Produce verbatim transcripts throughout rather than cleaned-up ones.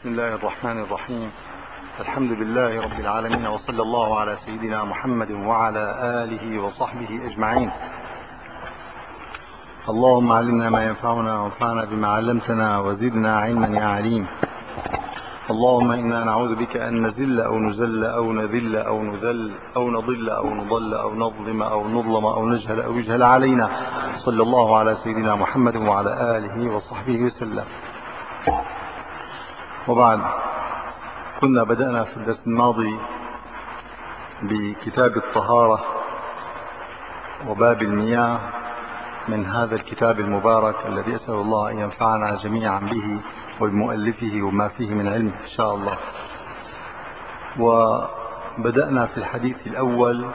بسم الله الرحمن الرحيم. الحمد لله رب العالمين، وصلى الله على سيدنا محمد وعلى آله وصحبه أجمعين. اللهم علمنا ما ينفعنا وانفعنا بما علمتنا وزدنا علما يا عليم. اللهم إنا نعوذ بك أن نزل أو نزل أو نذل أو نذل أو نضل أو نضل أو نظلم أو نظلم أو نجهل أو يجهل علينا. صلى الله على سيدنا محمد وعلى آله وصحبه وسلم. وبعد، كنا بدأنا في الدرس الماضي بكتاب الطهارة وباب المياه من هذا الكتاب المبارك الذي أسأل الله أن ينفعنا جميعا به وبمؤلفه وما فيه من علم إن شاء الله. وبدأنا في الحديث الأول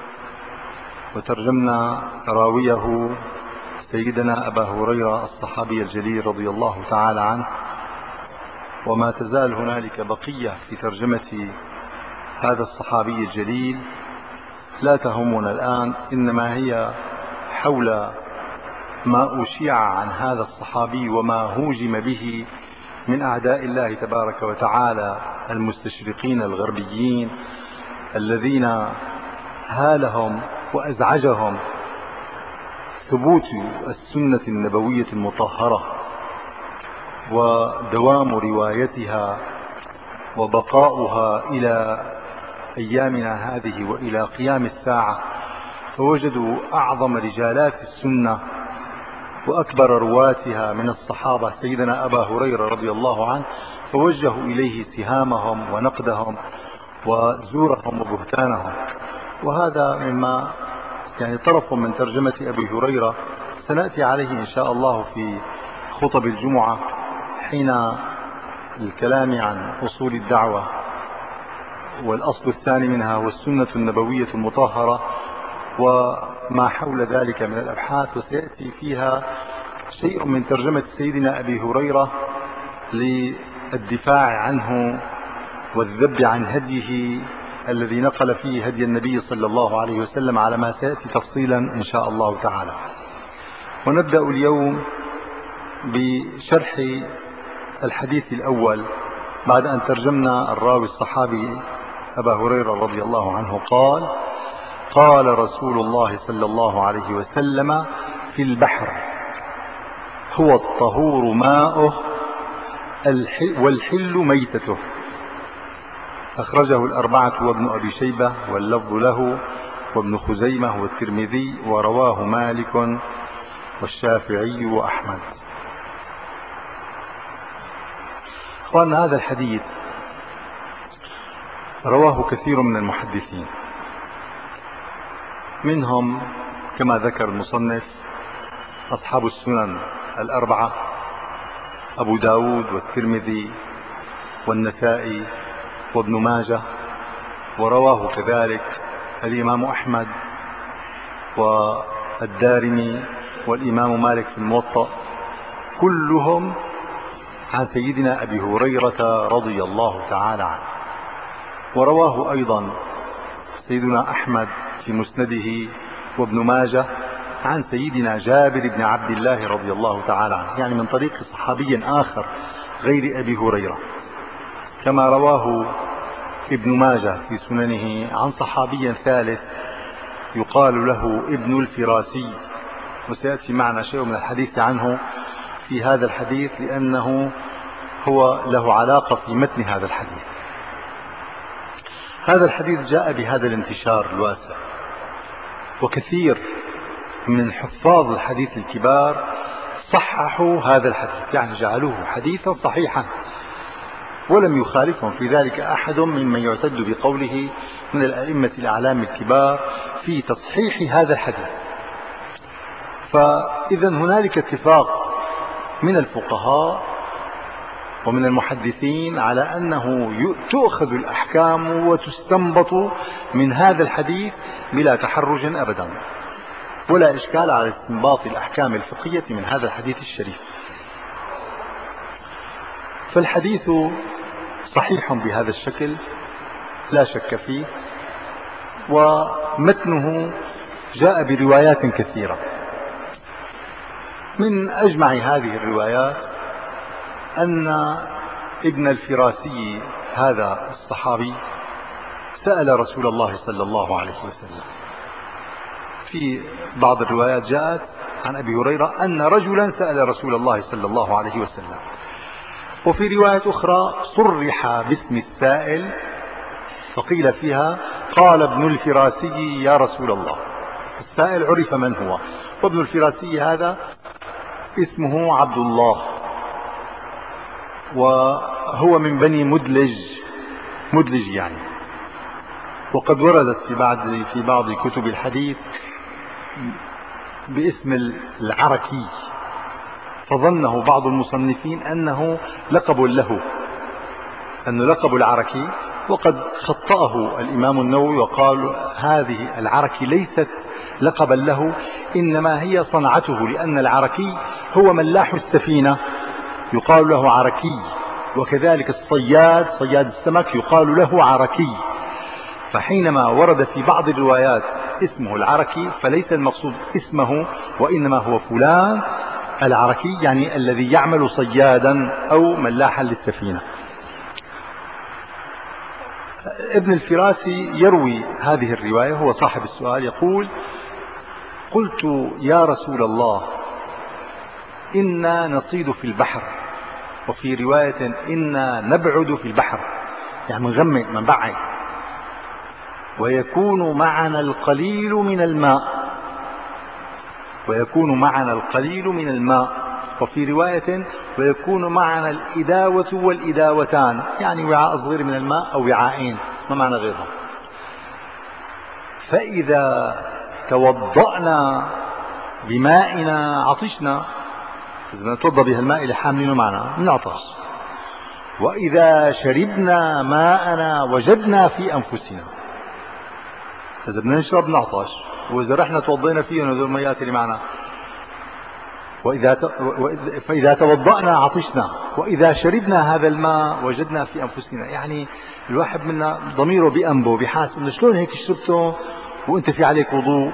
وترجمنا راويه سيدنا أبا هريرة الصحابي الجليل رضي الله تعالى عنه، وما تزال هنالك بقية في ترجمة هذا الصحابي الجليل لا تهمنا الآن، إنما هي حول ما أشيع عن هذا الصحابي وما هوجم به من أعداء الله تبارك وتعالى المستشرقين الغربيين الذين هالهم وأزعجهم ثبوت السنة النبوية المطهرة ودوام روايتها وبقاؤها إلى أيامنا هذه وإلى قيام الساعة. فوجدوا أعظم رجالات السنة وأكبر رواتها من الصحابة سيدنا أبا هريرة رضي الله عنه، فوجهوا إليه سهامهم ونقدهم وزورهم وبهتانهم. وهذا مما يعني طرف من ترجمة أبي هريرة سنأتي عليه إن شاء الله في خطب الجمعة حين الكلام عن أصول الدعوة، والأصل الثاني منها هو السنة النبوية المطهرة وما حول ذلك من الأبحاث، وسيأتي فيها شيء من ترجمة سيدنا أبي هريرة للدفاع عنه والذب عن هديه الذي نقل فيه هدي النبي صلى الله عليه وسلم، على ما سيأتي تفصيلا إن شاء الله تعالى. ونبدأ اليوم بشرح الحديث الأول بعد أن ترجمنا الراوي الصحابي أبا هريرة رضي الله عنه. قال: قال رسول الله صلى الله عليه وسلم في البحر: هو الطهور ماؤه والحل ميتته. أخرجه الأربعة وابن أبي شيبة واللفظ له وابن خزيمة والترمذي، ورواه مالك والشافعي وأحمد. أخواننا، هذا الحديث رواه كثير من المحدثين، منهم كما ذكر المصنف أصحاب السنن الأربعة: أبو داود والترمذي والنسائي وابن ماجه، ورواه كذلك الإمام أحمد والدارمي والإمام مالك في الموطأ، كلهم عن سيدنا أبي هريرة رضي الله تعالى عنه. ورواه أيضا سيدنا أحمد في مسنده وابن ماجه عن سيدنا جابر بن عبد الله رضي الله تعالى عنه، يعني من طريق صحابي آخر غير أبي هريرة، كما رواه ابن ماجه في سننه عن صحابي ثالث يقال له ابن الفراسي، وسيأتي معنا شيء من الحديث عنه في هذا الحديث لأنه هو له علاقة في متن هذا الحديث. هذا الحديث جاء بهذا الانتشار الواسع، وكثير من حفاظ الحديث الكبار صححوا هذا الحديث، يعني جعلوه حديثا صحيحا، ولم يخالفهم في ذلك أحد ممن يعتد بقوله من الأئمة الأعلام الكبار في تصحيح هذا الحديث. فإذا هنالك اتفاق من الفقهاء ومن المحدثين على أنه تؤخذ الأحكام وتستنبط من هذا الحديث بلا تحرج أبدا، ولا إشكال على استنباط الأحكام الفقهية من هذا الحديث الشريف. فالحديث صحيح بهذا الشكل لا شك فيه، ومتنه جاء بروايات كثيرة. من أجمع هذه الروايات أن ابن الفراسي هذا الصحابي سأل رسول الله صلى الله عليه وسلم. في بعض الروايات جاءت عن أبي هريرة أن رجلا سأل رسول الله صلى الله عليه وسلم، وفي رواية أخرى صرح باسم السائل فقيل فيها قال ابن الفراسي يا رسول الله. السائل عرف من هو، وابن الفراسي هذا اسمه عبد الله، وهو من بني مدلج، مدلج يعني. وقد وردت في بعض في بعض كتب الحديث باسم العركي، فظنه بعض المصنفين أنه لقب له، أنه لقب العركي، وقد خطأه الإمام النووي وقال هذه العركي ليست لقبا له، إنما هي صنعته، لأن العركي هو ملاح السفينة يقال له عركي، وكذلك الصياد صياد السمك يقال له عركي. فحينما ورد في بعض الروايات اسمه العركي فليس المقصود اسمه، وإنما هو فلان العركي، يعني الذي يعمل صيادا أو ملاحا للسفينة. ابن الفراسي يروي هذه الرواية، هو صاحب السؤال، يقول قلت يا رسول الله إنا نصيد في البحر، وفي رواية إنا نبعد في البحر، يعني منغمق منبعد، ويكون معنا القليل من الماء، ويكون معنا القليل من الماء، وفي رواية ويكون معنا الإداوة والإداوتان، يعني وعاء صغير من الماء أو وعاءين ما معنى غيرهم. فإذا توضأنا بمائنا عطشنا، إذا نتوضأ بها الماء اللي حاملينه معنا نعطش، وإذا شربنا ماءنا وجدنا في أنفسنا، إذا بدنا نشرب نعطش، وإذا رحنا توضينا فيه هذول الميات اللي معنا، وإذا فإذا توضأنا عطشنا، وإذا شربنا هذا الماء وجدنا في أنفسنا. يعني الواحد منا ضميره بأنبه بحاسب إنه شلون هيك شربته وأنت في عليك وضوء.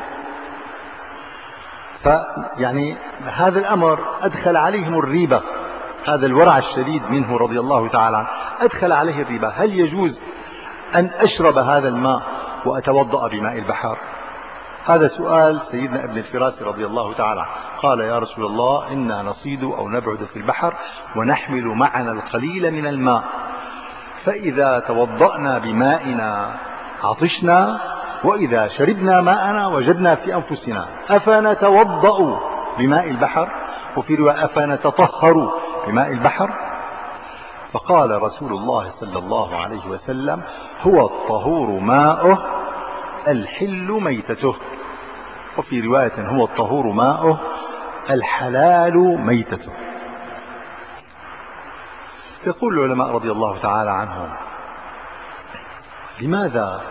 فيعني هذا الأمر أدخل عليهم الريبة، هذا الورع الشديد منه رضي الله تعالى عنه أدخل عليه الريبة. هل يجوز أن أشرب هذا الماء وأتوضأ بماء البحر؟ هذا سؤال سيدنا ابن الفراسي رضي الله تعالى. قال يا رسول الله إنا نصيد أو نبعد في البحر ونحمل معنا القليل من الماء، فإذا توضأنا بمائنا عطشنا، وإذا شربنا ماءنا وجدنا في أنفسنا، أفنتوضأ بماء البحر؟ وفي رواية أفنتطهر بماء البحر؟ فقال رسول الله صلى الله عليه وسلم هو الطهور ماؤه الحل ميتته، وفي رواية هو الطهور ماؤه الحلال ميتته. يقول العلماء رضي الله تعالى عنهم لماذا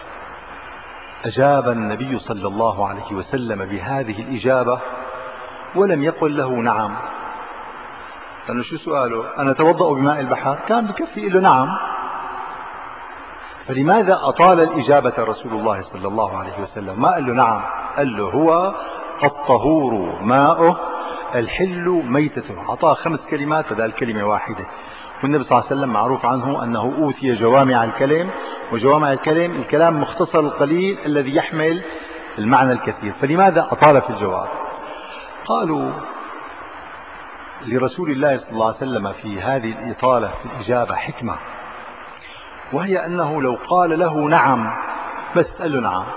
أجاب النبي صلى الله عليه وسلم بهذه الإجابة ولم يقل له نعم؟ لأنه شو سؤاله؟ أنا أتوضأ بماء البحر، كان بكفي له نعم. فلماذا أطال الإجابة رسول الله صلى الله عليه وسلم؟ ما قال له نعم، قال له هو الطهور ماؤه الحل ميتته، أعطاه خمس كلمات بدل كلمة واحدة. والنبي صلى الله عليه وسلم معروف عنه أنه أوتي جوامع الكلم، وجوامع الكلم الكلام مختصر القليل الذي يحمل المعنى الكثير. فلماذا أطال في الجواب؟ قالوا لرسول الله صلى الله عليه وسلم في هذه الإطالة في الإجابة حكمة، وهي أنه لو قال له نعم بس قال له نعم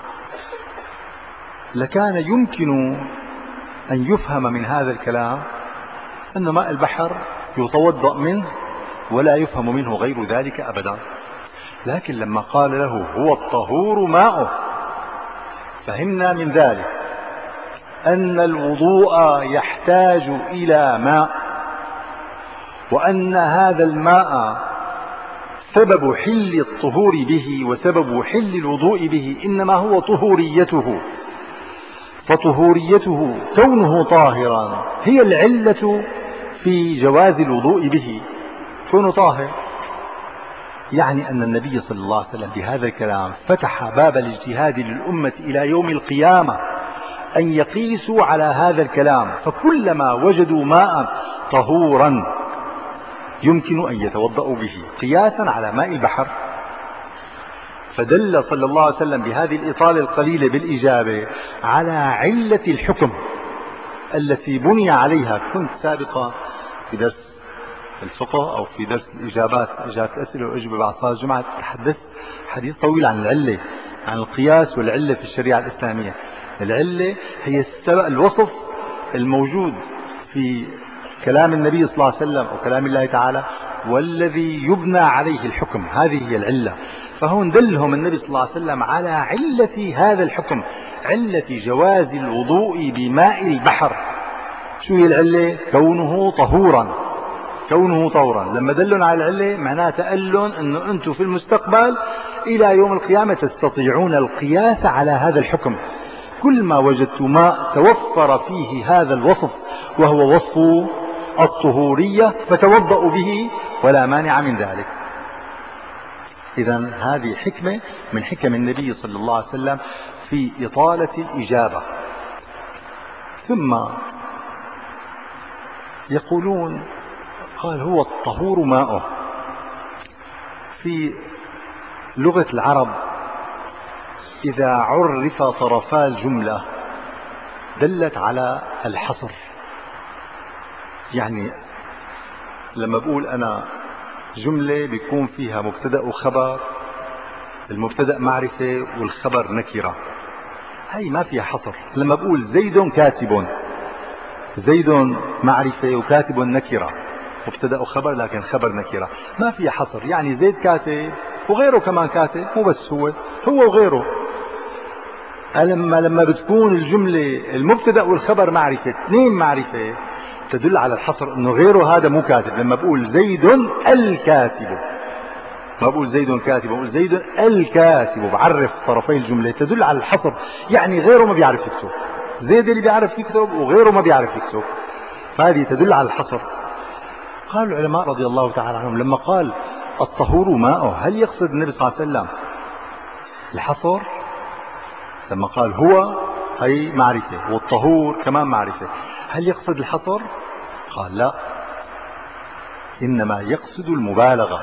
لكان يمكن أن يفهم من هذا الكلام أن ماء البحر يتوضأ منه ولا يفهم منه غير ذلك أبدا. لكن لما قال له هو الطهور ماؤه، فهمنا من ذلك أن الوضوء يحتاج إلى ماء، وأن هذا الماء سبب حل الطهور به وسبب حل الوضوء به إنما هو طهوريته، فطهوريته كونه طاهرا هي العلة في جواز الوضوء به، كونه طاهر. يعني أن النبي صلى الله عليه وسلم بهذا الكلام فتح باب الاجتهاد للأمة إلى يوم القيامة أن يقيسوا على هذا الكلام، فكلما وجدوا ماء طهورا يمكن أن يتوضأوا به قياسا على ماء البحر. فدل صلى الله عليه وسلم بهذه الإطالة القليلة بالإجابة على علة الحكم التي بني عليها. كنت سابقا في درس الفقه أو في درس الإجابات، إجابة الأسئلة وأجوبة بعد صلاة الجمعة، تحدثت حديث طويل عن العلة، عن القياس والعلة في الشريعة الإسلامية. العلة هي السبب، الوصف الموجود في كلام النبي صلى الله عليه وسلم أو كلام الله تعالى والذي يبنى عليه الحكم، هذه هي العلة. فهون دلهم النبي صلى الله عليه وسلم على علة هذا الحكم، علة جواز الوضوء بماء البحر. شو هي العلة؟ كونه طهورا، كونه طهورا. لما دلون على العلة معناته قال لهم انه انتم في المستقبل الى يوم القيامة تستطيعون القياس على هذا الحكم. كل ما وجدتم ماء توفر فيه هذا الوصف وهو وصف الطهورية فتوضأوا به ولا مانع من ذلك. إذن هذه حكمة من حكم النبي صلى الله عليه وسلم في إطالة الإجابة. ثم يقولون قال هو الطهور ماؤه. في لغة العرب إذا عرف طرفا الجملة دلت على الحصر. يعني لما بقول أنا جملة بيكون فيها مبتدأ وخبر، المبتدأ معرفة والخبر نكرة، هي ما فيها حصر. لما بقول زيد كاتب، زيد معرفة وكاتب نكرة، مبتدأ وخبر لكن خبر نكرة، ما فيها حصر. يعني زيد كاتب وغيره كمان كاتب، مو بس هو، هو وغيره. لما لما بتكون الجملة المبتدأ والخبر معرفة، اثنين معرفة، تدل على الحصر انه غيره هذا مو كاتب. لما بقول زيد الكاتب، ما بقول زيد كاتب، بقول زيد الكاتب، بعرف طرفي الجملة، تدل على الحصر. يعني غيره ما بيعرف يكتب، زيد اللي بيعرف يكتب وغيره ما بيعرف يكتب، فهذه تدل على الحصر. قال العلماء رضي الله تعالى عنهم لما قال الطهور ماؤه، هل يقصد النبي صلى الله عليه وسلم الحصر؟ لما قال هو هي معرفة والطهور كمان معرفة، هل يقصد الحصر؟ قال لا، إنما يقصد المبالغة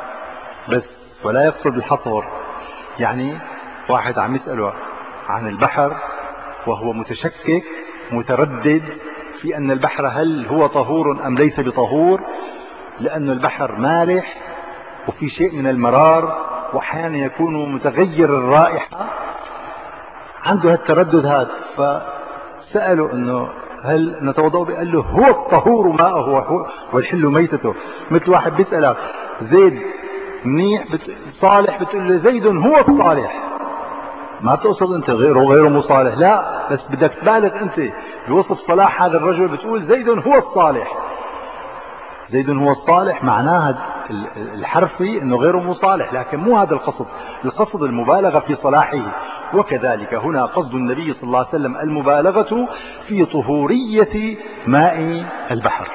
بس ولا يقصد الحصر. يعني واحد عم يسأله عن البحر وهو متشكك متردد في أن البحر هل هو طهور أم ليس بطهور، لأن البحر مالح وفي شيء من المرار وأحيانا يكون متغير الرائحة، عنده هالتردد هذا. فسأله أنه هل نتوضأ به؟ قال له هو الطهور ماءه والحل ميتته. مثل واحد بيسألك زيد منيح بت... صالح، بتقول له زيد هو الصالح، ما بتقصد انت غيره غيره مو صالح، لا، بس بدك تبالغ انت بوصف صلاح هذا الرجل، بتقول زيد هو الصالح. زيد هو الصالح معناها الحرفي انه غيره مو صالح، لكن مو هذا القصد، القصد المبالغة في صلاحه. وكذلك هنا قصد النبي صلى الله عليه وسلم المبالغة في طهورية ماء البحر.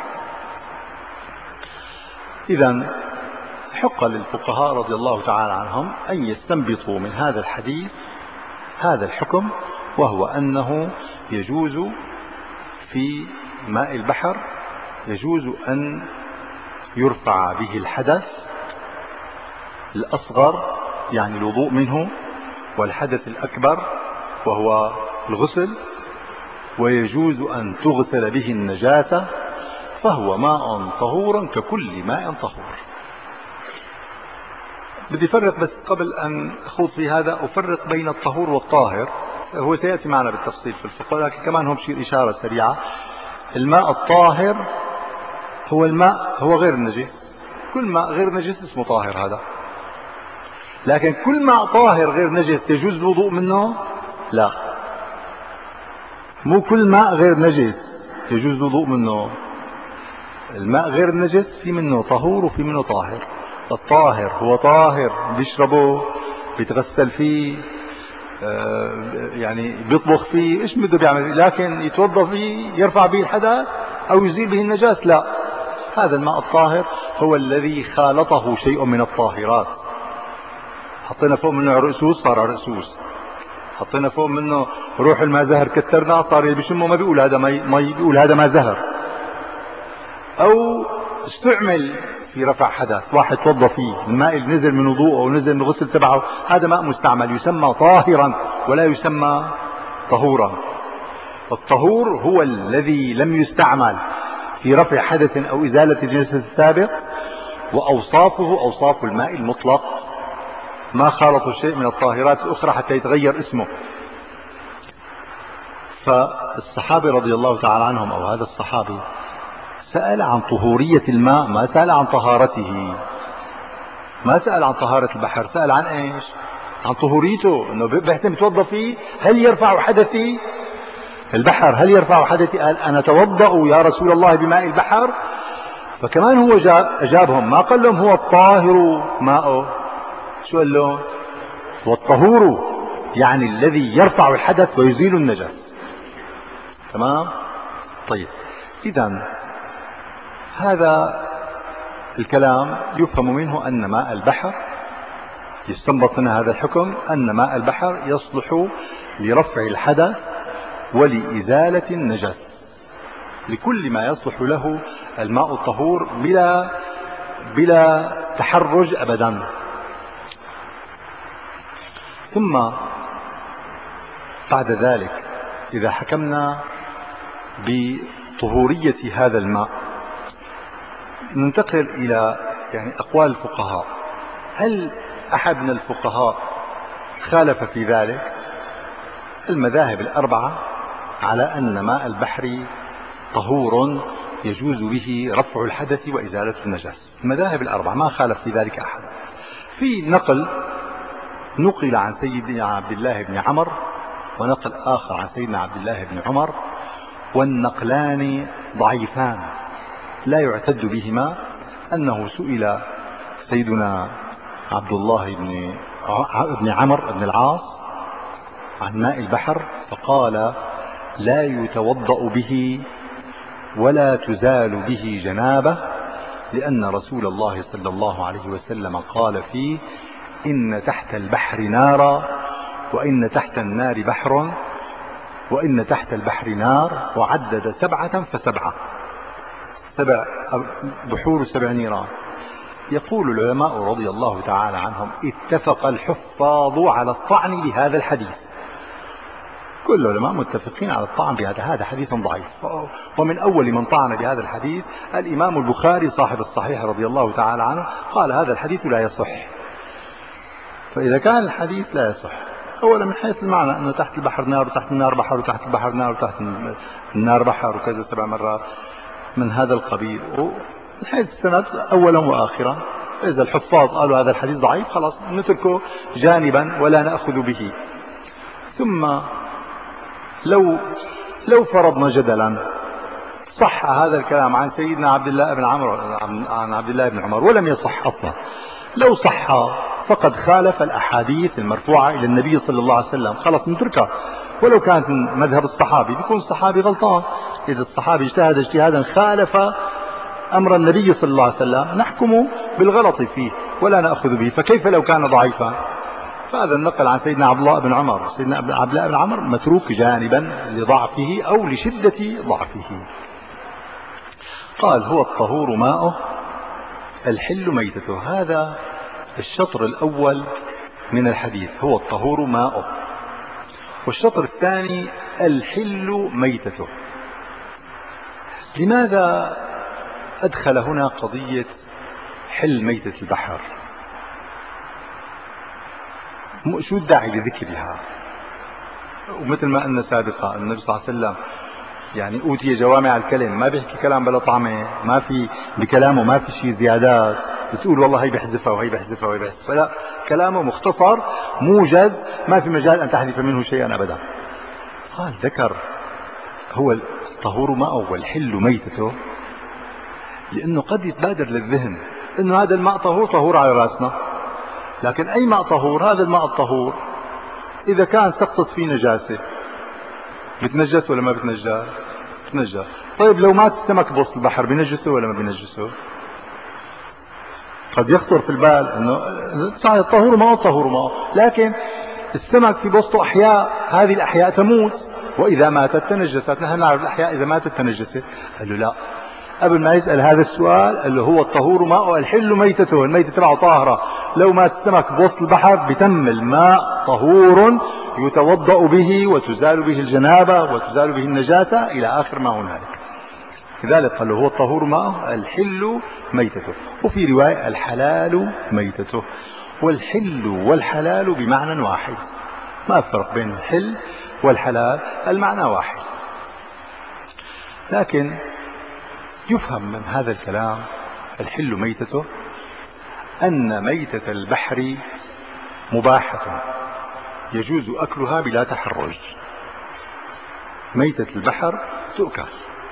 إذن حق للفقهاء رضي الله تعالى عنهم أن يستنبطوا من هذا الحديث هذا الحكم، وهو أنه يجوز في ماء البحر يجوز أن يرفع به الحدث الأصغر يعني الوضوء منه، والحدث الأكبر وهو الغسل، ويجوز أن تغسل به النجاسة، فهو ماء طهور ككل ماء طهور. بدي فرق بس قبل أن أخوض في هذا، أفرق بين الطهور والطاهر، هو سيأتي معنا بالتفصيل في الفقه، لكن كمان هو بشير إشارة سريعة. الماء الطاهر هو الماء هو غير النجس، كل ماء غير نجس اسمه طاهر هذا. لكن كل ماء طاهر غير نجس يجوز الوضوء منه؟ لا، مو كل ماء غير نجس يجوز الوضوء منه. الماء غير النجس في منه طهور وفي منه طاهر. الطاهر هو طاهر بيشربه، بيتغسل فيه، يعني بيطبخ فيه، ايش بده بيعمل، لكن يتوضا فيه يرفع به الحدث او يزيل به النجاس لا. هذا الماء الطاهر هو الذي خالطه شيء من الطاهرات، حطينا فوق منه رؤسوس صار رؤسوس، حطينا فوق منه روح الماء زهر كترنا صار اللي بيشمه ما بيقول هذا مي، مي بيقول هذا ما زهر. او استعمل في رفع حدث، واحد توضى فيه، الماء اللي نزل من وضوءه ونزل من الغسل تبعه هذا ماء مستعمل يسمى طاهرا ولا يسمى طهورا. الطهور هو الذي لم يستعمل في رفع حدث أو إزالة النجاسة السابق، وأوصافه أوصاف الماء المطلق ما خالط شيء من الطاهرات الأخرى حتى يتغير اسمه. فالصحابي رضي الله تعالى عنهم أو هذا الصحابي سأل عن طهورية الماء، ما سأل عن طهارته، ما سأل عن طهارة البحر، سأل عن ايش؟ عن طهوريته، انه بحسن بتوضى فيه، هل يرفع حدثي؟ البحر هل يرفع حدثي؟ قال انا اتوضأ يا رسول الله بماء البحر. فكمان هو اجابهم، ما قال لهم هو الطاهر ماءه، شو قال لهم؟ هو الطهور، يعني الذي يرفع الحدث ويزيل النجس. تمام؟ طيب، اذا هذا الكلام يفهم منه أن ماء البحر، يستنبط من هذا الحكم أن ماء البحر يصلح لرفع الحدث ولإزالة النجس، لكل ما يصلح له الماء الطهور بلا بلا تحرج أبدا. ثم بعد ذلك إذا حكمنا بطهورية هذا الماء ننتقل إلى يعني أقوال الفقهاء. هل أحد من الفقهاء خالف في ذلك؟ المذاهب الأربعة على أن ماء البحر طهور يجوز به رفع الحدث وإزالة النجس، المذاهب الأربعة ما خالف في ذلك أحد. في نقل نقل عن سيدنا عبد الله بن عمر ونقل آخر عن سيدنا عبد الله بن عمر، والنقلان ضعيفان لا يعتد بهما، أنه سئل سيدنا عبد الله بن ابن عمرو بن العاص عن ماء البحر فقال لا يتوضأ به ولا تزال به جنابه، لأن رسول الله صلى الله عليه وسلم قال فيه إن تحت البحر نارا وإن تحت النار بحر وإن تحت البحر نار، وعدد سبعة فسبعة، سبع بحور سبع نيران. يقول العلماء رضي الله تعالى عنهم اتفق الحفاظ على الطعن بهذا الحديث، كل العلماء متفقين على الطعن بهذا، هذا حديث ضعيف. ومن أول من طعن بهذا الحديث الإمام البخاري صاحب الصحيح رضي الله تعالى عنه، قال هذا الحديث لا يصح. فإذا كان الحديث لا يصح، أولا من حيث المعنى أنه تحت البحر نار وتحت النار بحر وتحت البحر نار وتحت النار بحر وكذا سبع مرات من هذا القبيل، ومن حيث السند أولا وآخرا. إذا الحفاظ قالوا هذا الحديث ضعيف خلاص نتركه جانبا ولا نأخذ به. ثم لو لو فرضنا جدلا صح هذا الكلام عن سيدنا عبد الله بن عمرو عن عبد الله بن عمر ولم يصح أصلا، لو صح فقد خالف الأحاديث المرفوعة إلى النبي صلى الله عليه وسلم، خلاص نتركها. ولو كانت من مذهب الصحابي بيكون الصحابي غلطان، إذا الصحابي اجتهد اجتهادا خالف أمر النبي صلى الله عليه وسلم نحكم بالغلط فيه ولا نأخذ به، فكيف لو كان ضعيفا؟ فهذا النقل عن سيدنا عبد الله بن عمر سيدنا عبد الله بن عمر متروك جانبا لضعفه أو لشدة ضعفه. قال هو الطهور ماؤه الحل ميتته، هذا الشطر الأول من الحديث، هو الطهور ماؤه. والشطر الثاني الحل ميتته. لماذا أدخل هنا قضية حل ميتة البحر؟ شو الداعي لذكرها؟ ومثل ما قلنا سابقا النبي صلى الله عليه وسلم يعني أوتي جوامع الكلم، ما بيحكي كلام بلا طعمه، ما في بكلامه ما في شيء زيادات بتقول والله هي بحذفها وهي بحذفها وهي بحذفها، لا، كلامه مختصر موجز ما في مجال أن تحذف منه شيئا أبدا. قال ذكر هو الطهور ماءه والحل ميتته، لأنه قد يتبادر للذهن أنه هذا الماء طهور، طهور على رأسنا، لكن أي ماء طهور؟ هذا الماء الطهور إذا كان سقطت فيه نجاسة بتنجس ولا ما بتنجس؟ بتنجس. طيب لو مات السمك بوسط البحر بينجسه ولا ما بينجسه؟ قد يخطر في البال انه صحيح الطهور ماء الطهور ماء، لكن السمك في بوسطه احياء، هذه الاحياء تموت واذا ماتت تنجست، نحن نعرف الاحياء اذا ماتت تنجست. قال له لا، قبل ما يسأل هذا السؤال اللي هو الطهور ماء الحل ميتته، الميتة تبعه طاهرة. لو مات السمك بوسط البحر بتم الماء طهور يتوضأ به وتزال به الجنابة وتزال به النجاسة إلى آخر ما هنالك. لذلك قال له هو الطهور ماء الحل ميتته. وفي رواية الحلال ميتته. والحل والحلال بمعنى واحد، ما الفرق بين الحل والحلال؟ المعنى واحد. لكن يفهم من هذا الكلام الحل ميتته أن ميتة البحر مباحة يجوز أكلها بلا تحرج. ميتة البحر تؤكل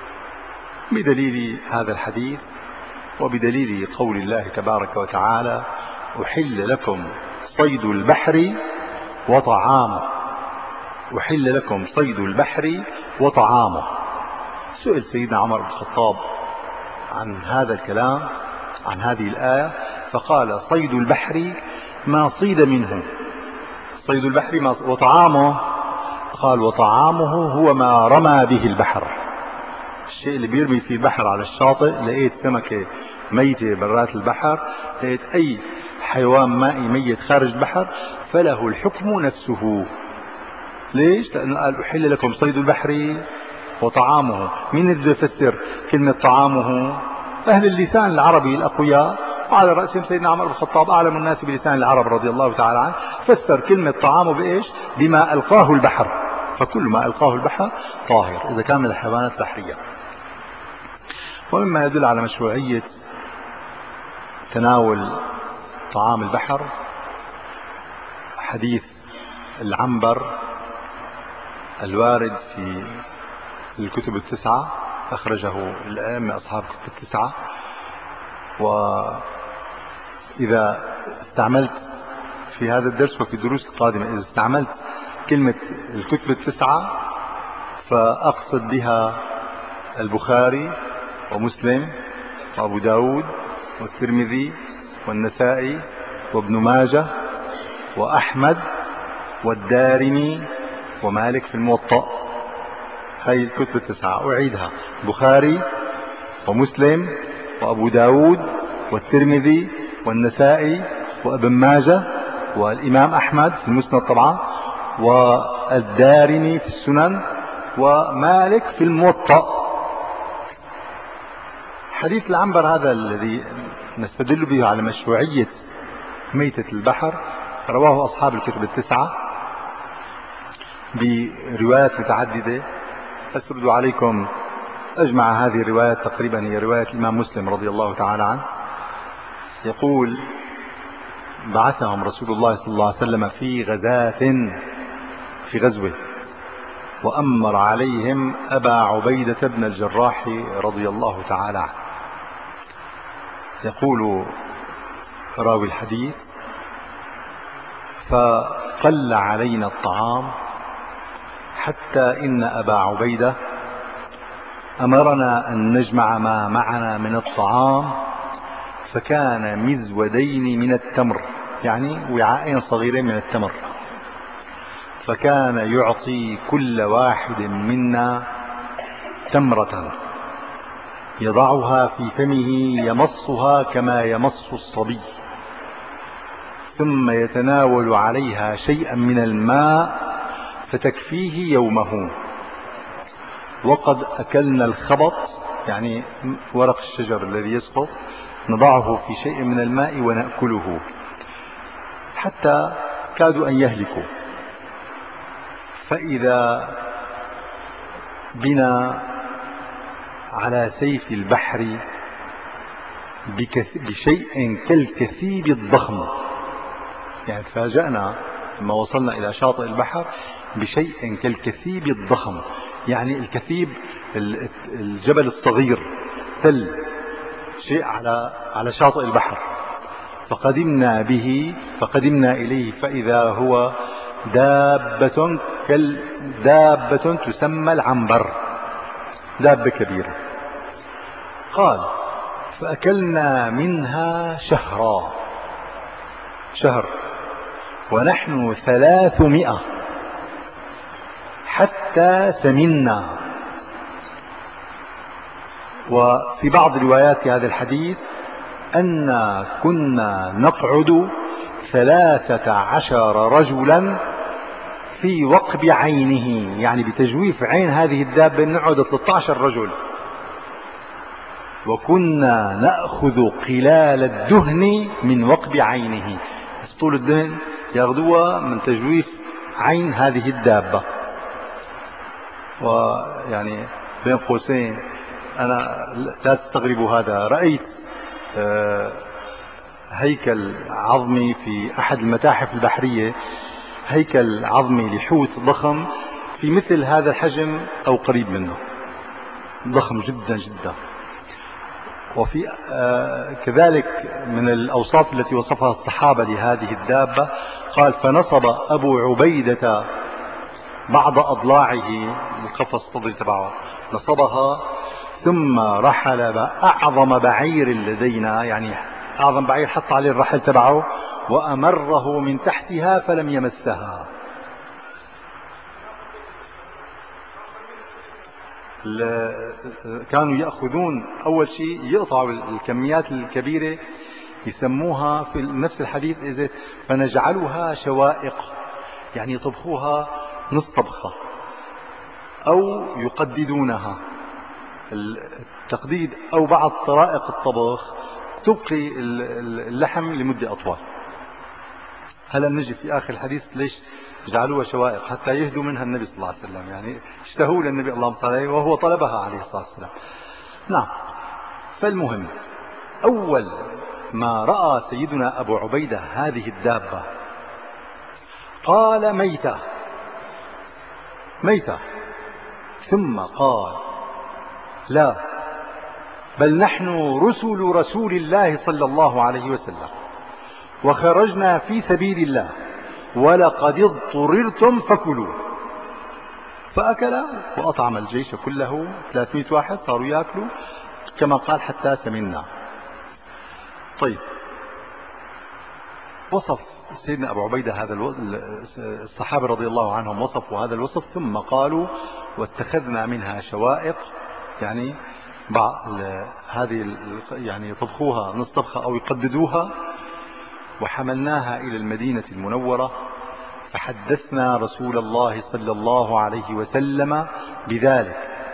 بدليل هذا الحديث وبدليل قول الله تبارك وتعالى أحل لكم صيد البحر وطعامه. أحل لكم صيد البحر وطعامه. سئل سيدنا عمر بن الخطاب عن هذا الكلام، عن هذه الآية، فقال صيد البحر ما صيد منه. صيد البحر ما صيد. وطعامه قال وطعامه هو ما رمى به البحر. الشيء اللي بيرمي فيه البحر على الشاطئ، لقيت سمكة ميتة برات البحر، لقيت أي حيوان مائي ميت خارج البحر، فله الحكم نفسه. ليش؟ لأنه قال أحل لكم صيد البحر وطعامه. مين اللي يفسر كلمة طعامه؟ أهل اللسان العربي الأقوياء، وعلى رأسهم سيدنا عمر بن الخطاب أعلم الناس بلسان العرب رضي الله تعالى عنه. فسر كلمة طعامه بإيش؟ بما ألقاه البحر، فكل ما ألقاه البحر طاهر إذا كان من الحيوانات البحرية. ومما يدل على مشروعية تناول طعام البحر حديث العنبر الوارد في الكتب التسعة، أخرجه الأئمة أصحاب الكتب التسعة. وإذا استعملت في هذا الدرس وفي الدروس القادمة إذا استعملت كلمة الكتب التسعة فأقصد بها البخاري ومسلم وأبو داود والترمذي والنسائي وابن ماجه وأحمد والدارمي ومالك في الموطأ. هاي الكتب التسعة أعيدها: بخاري ومسلم وأبو داود والترمذي والنسائي وابن ماجه والإمام أحمد في المسند طبعا والدارمي في السنن ومالك في الموطأ. حديث العنبر هذا الذي نستدل به على مشروعية ميتة البحر رواه أصحاب الكتب التسعة بروايات متعددة. أسرد عليكم أجمع هذه الروايات تقريبا هي رواية الإمام مسلم رضي الله تعالى عنه. يقول: بعثهم رسول الله صلى الله عليه وسلم في غزاة في غزوة وأمر عليهم أبا عبيدة بن الجراح رضي الله تعالى عنه. يقول راوي الحديث: فقل علينا الطعام حتى إن أبا عبيدة أمرنا أن نجمع ما معنا من الطعام، فكان مزودين من التمر، يعني وعاءين صغيرين من التمر، فكان يعطي كل واحد منا تمرة يضعها في فمه يمصها كما يمص الصبي، ثم يتناول عليها شيئا من الماء فتكفيه يومه. وقد أكلنا الخبط، يعني ورق الشجر الذي يسقط، نضعه في شيء من الماء ونأكله حتى كادوا أن يهلكوا، فإذا بنا على سيف البحر بشيء كالكثيب الضخم، يعني تفاجأنا لما وصلنا إلى شاطئ البحر بشيء كالكثيب الضخم، يعني الكثيب الجبل الصغير، تل شيء على على شاطئ البحر. فقدمنا به فقدمنا إليه فإذا هو دابة كالدابة تسمى العنبر، دابة كبيرة. قال: فأكلنا منها شهرا، شهر، ونحن ثلاثمائة حتى سمنا. وفي بعض روايات هذا الحديث أن كنا نقعد ثلاثة عشر رجلا في وقب عينه، يعني بتجويف عين هذه الدابة نقعد ثلاثة عشر رجل. وكنا نأخذ قلال الدهن من وقب عينه، طول الدهن ياخذوها من تجويف عين هذه الدابة. ويعني بين قوسين أنا لا تستغربوا هذا، رأيت هيكل عظمي في أحد المتاحف البحرية، هيكل عظمي لحوت ضخم في مثل هذا الحجم أو قريب منه، ضخم جدا جدا. وفي كذلك من الأوصاف التي وصفها الصحابة لهذه الدابة قال: فنصب أبو عبيدة بعض أضلاعه، القفص الصدري تبعه نصبها، ثم رحل بأعظم بعير لدينا، يعني أعظم بعير حط عليه الرحل تبعه، وأمره من تحتها فلم يمسها. كانوا يأخذون أول شيء يقطعوا الكميات الكبيرة، يسموها في نفس الحديث إذا فنجعلها شوائق، يعني يطبخوها نص طبخة أو يقددونها. التقديد أو بعض طرائق الطبخ تبقي اللحم لمدة أطول. هلا نجي في آخر الحديث ليش جعلوها شوائق، حتى يهدوا منها النبي صلى الله عليه وسلم، يعني اشتهوا للنبي اللهم صل عليه وهو طلبها عليه الصلاة والسلام. نعم. فالمهم أول ما رأى سيدنا أبو عبيدة هذه الدابة قال: ميتة ميتة. ثم قال: لا، بل نحن رسل رسول الله صلى الله عليه وسلم، وخرجنا في سبيل الله، ولقد اضطررتم فكلوا. فأكل وأطعم الجيش كله، ثلاثمائة واحد صاروا يأكلوا كما قال حتى سمنا. طيب، وصف سيدنا أبو عبيدة هذا الصحابة رضي الله عنهم وصفوا هذا الوصف، ثم قالوا: واتخذنا منها شوائق، يعني بعض هذه يعني يطبخوها نص طبخة أو يقددوها، وحملناها إلى المدينة المنورة، فحدثنا رسول الله صلى الله عليه وسلم بذلك.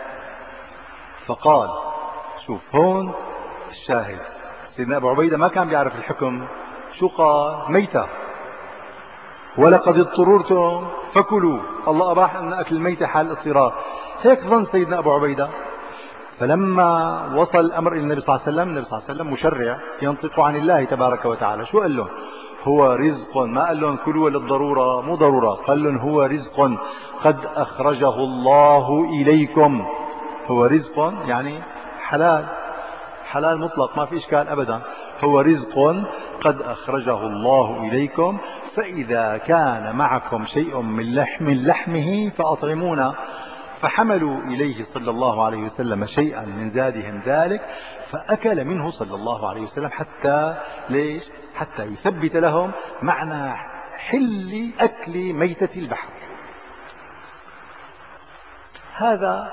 فقال، شوف هون الشاهد، سيدنا أبو عبيدة ما كان بيعرف الحكم، شو قال؟ ميتة، ولقد اضطررتم فكلوا، الله أباح أن أكل الميتة حال الاضطرار، هيك ظن سيدنا أبو عبيدة. فلما وصل الأمر إلى النبي صلى الله عليه وسلم، النبي صلى الله عليه وسلم مشرع ينطق عن الله تبارك وتعالى، شو قال لهم؟ هو رزق، ما قال لهم كلوا للضرورة، مو ضرورة، قال لهم هو رزق قد أخرجه الله إليكم. هو رزق يعني حلال، حلال مطلق ما في إشكال أبدا. هو رزق قد أخرجه الله إليكم، فإذا كان معكم شيء من لحم لحمه فأطعمونا. فحملوا إليه صلى الله عليه وسلم شيئا من زادهم ذلك، فأكل منه صلى الله عليه وسلم، حتى ليش؟ حتى يثبت لهم معنى حل أكل ميتة البحر. هذا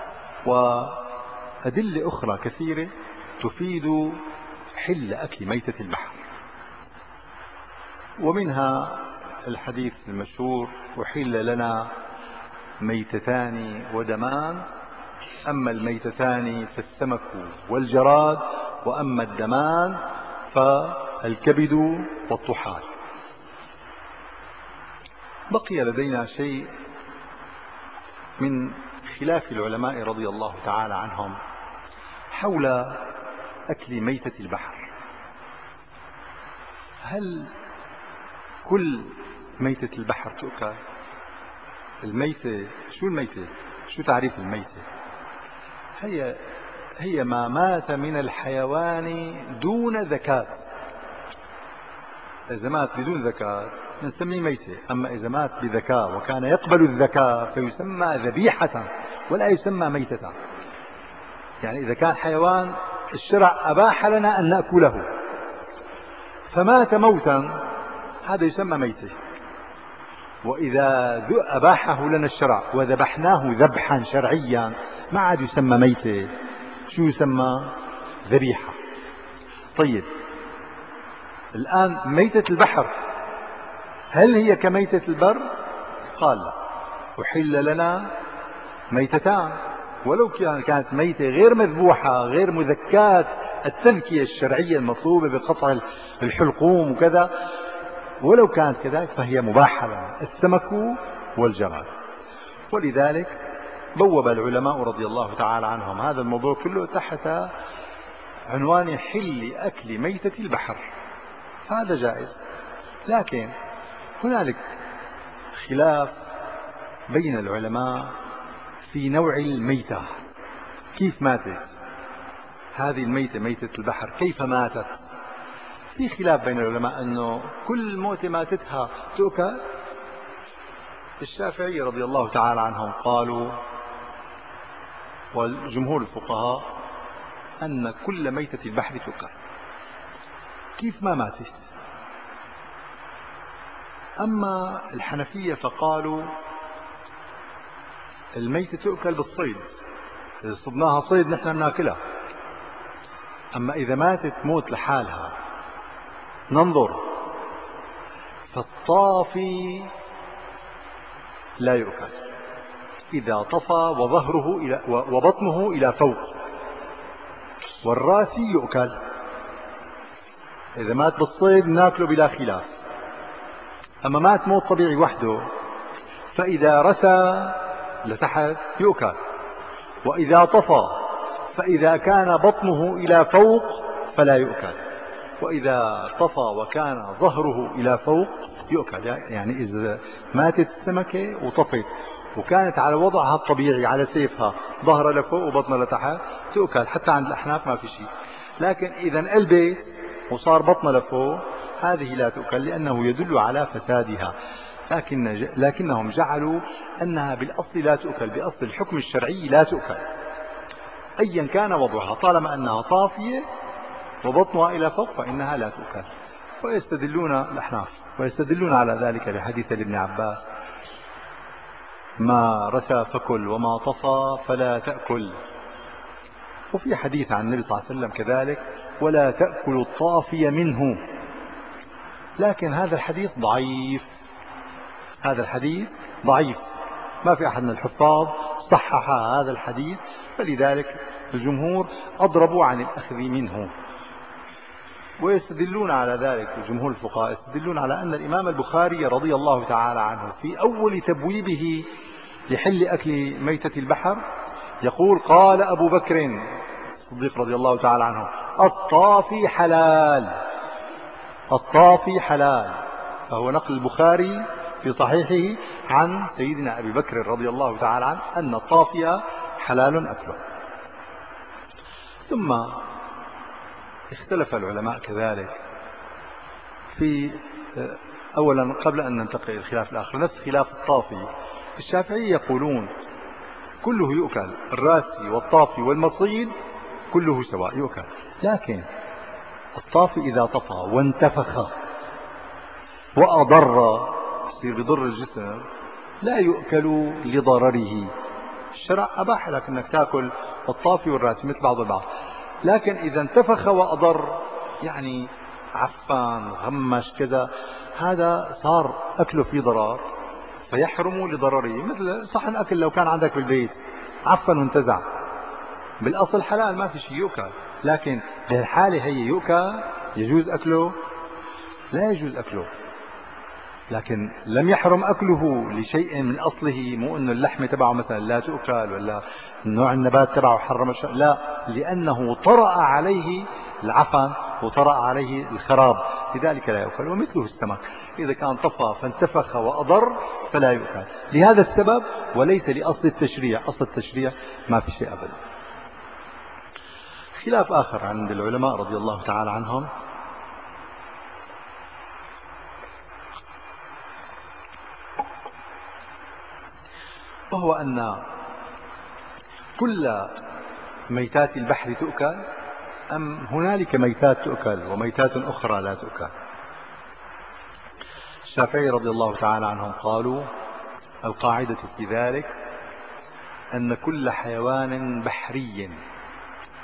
وأدلة أخرى كثيرة تفيد حل أكل ميتة البحر، ومنها الحديث المشهور: أحل لنا ميتتان ودمان، أما الميتتان فالسمك والجراد، وأما الدمان فالكبد والطحال. بقي لدينا شيء من خلاف العلماء رضي الله تعالى عنهم حول أكل ميتة البحر. هل كل ميتة البحر تؤكل؟ الميتة، شو الميتة؟ شو تعريف الميتة؟ هي هي ما مات من الحيوان دون ذكاة. إذا مات بدون ذكاة نسميه ميتة، أما إذا مات بذكاء وكان يقبل الذكاء فيسمى ذبيحة ولا يسمى ميتة. يعني إذا كان حيوان الشرع أباح لنا أن نأكله فمات موتا، هذا يسمى ميتة. وإذا أباحه لنا الشرع وذبحناه ذبحا شرعيا ما عاد يسمى ميتة، شو يسمى؟ ذبيحة. طيب الآن ميتة البحر هل هي كميتة البر؟ قال لا، أحل لنا ميتتان، ولو كانت ميتة غير مذبوحة غير مذكاة التذكية الشرعية المطلوبة بقطع الحلقوم وكذا، ولو كانت كذلك فهي مباحة لنا، السمك والجمال. ولذلك بوب العلماء رضي الله تعالى عنهم هذا الموضوع كله تحت عنوان حل أكل ميتة البحر، فهذا جائز. لكن هنالك خلاف بين العلماء في نوع الميتة، كيف ماتت هذه الميتة، ميتة البحر كيف ماتت. في خلاف بين العلماء أنه كل موتة ماتتها تؤكل. الشافعي رضي الله تعالى عنهم قالوا، والجمهور الفقهاء، أن كل ميتة البحر تؤكل. كيف ما ماتت؟ أما الحنفية فقالوا الميتة تؤكل بالصيد، إذا صدناها صيد نحن بناكلها. أما إذا ماتت موت لحالها ننظر، فالطافي لا يؤكل إذا طفى وظهره إلى وبطنه إلى فوق، والراسي يؤكل. إذا مات بالصيد ناكله بلا خلاف. أما مات موت طبيعي وحده فإذا رسى لتحت يؤكل، وإذا طفى فإذا كان بطنه إلى فوق فلا يؤكل، وإذا طفى وكان ظهره إلى فوق يؤكل. يعني إذا ماتت السمكة وطفت وكانت على وضعها الطبيعي على سيفها ظهرها لفوق وبطنها لتحت تؤكل، حتى عند الأحناف ما في شيء. لكن إذا انقلبت وصار بطنها لفوق هذه لا تؤكل، لأنه يدل على فسادها. لكن لكنهم جعلوا أنها بالأصل لا تؤكل، بأصل الحكم الشرعي لا تؤكل أيا كان وضعها، طالما أنها طافية وبطنها إلى فوق فإنها لا تؤكل. ويستدلون الأحناف ويستدلون على ذلك بحديث ابن عباس: ما رسى فكل وما طفى فلا تأكل. وفي حديث عن النبي صلى الله عليه وسلم كذلك: ولا تأكل الطافي منه. لكن هذا الحديث ضعيف، هذا الحديث ضعيف، ما في أحد من الحفاظ صحح هذا الحديث، فلذلك الجمهور أضربوا عن الأخذ منه. ويستدلون على ذلك الجمهور الفقهاء يستدلون على أن الإمام البخاري رضي الله تعالى عنه في أول تبويبه لحل أكل ميتة البحر يقول: قال أبو بكر الصديق رضي الله تعالى عنه: الطافي حلال، الطافي حلال. فهو نقل البخاري في صحيحه عن سيدنا أبي بكر رضي الله تعالى عنه أن الطافي حلال أكله. ثم اختلف العلماء كذلك في، أولا قبل أن ننتقل إلى الخلاف الآخر، نفس خلاف الطافي، الشافعي يقولون كله يؤكل، الراسي والطافي والمصيد كله سواء يؤكل. لكن الطافي إذا طفى وانتفخ وأضر، يصير بضر الجسم، لا يؤكل لضرره. الشرع أباح لك أنك تأكل الطافي والراسي مثل بعض البعض، لكن إذا انتفخ وأضر، يعني عفان غمش كذا، هذا صار أكله في ضرر فيحرم لضرره. مثل صحن أكل لو كان عندك بالبيت عفن وانتزع، بالأصل حلال ما في شيء يؤكل، لكن بهالحالة هي يؤكل، يجوز أكله؟ لا يجوز أكله. لكن لم يحرم أكله لشيء من أصله، مو أن اللحمة تبعه مثلا لا تؤكل ولا نوع النبات تبعه حرم الشرع، لا، لأنه طرأ عليه العفن وطرأ عليه الخراب، لذلك لا يؤكل. ومثله السمك إذا كان طفى فانتفخ وأضر فلا يؤكل لهذا السبب، وليس لأصل التشريع. أصل التشريع ما في شيء أبدا. خلاف آخر عند العلماء رضي الله تعالى عنهم، وهو أن كل ميتات البحر تؤكل أم هنالك ميتات تؤكل وميتات أخرى لا تؤكل. الشافعي رضي الله تعالى عنهم قالوا: القاعدة في ذلك أن كل حيوان بحري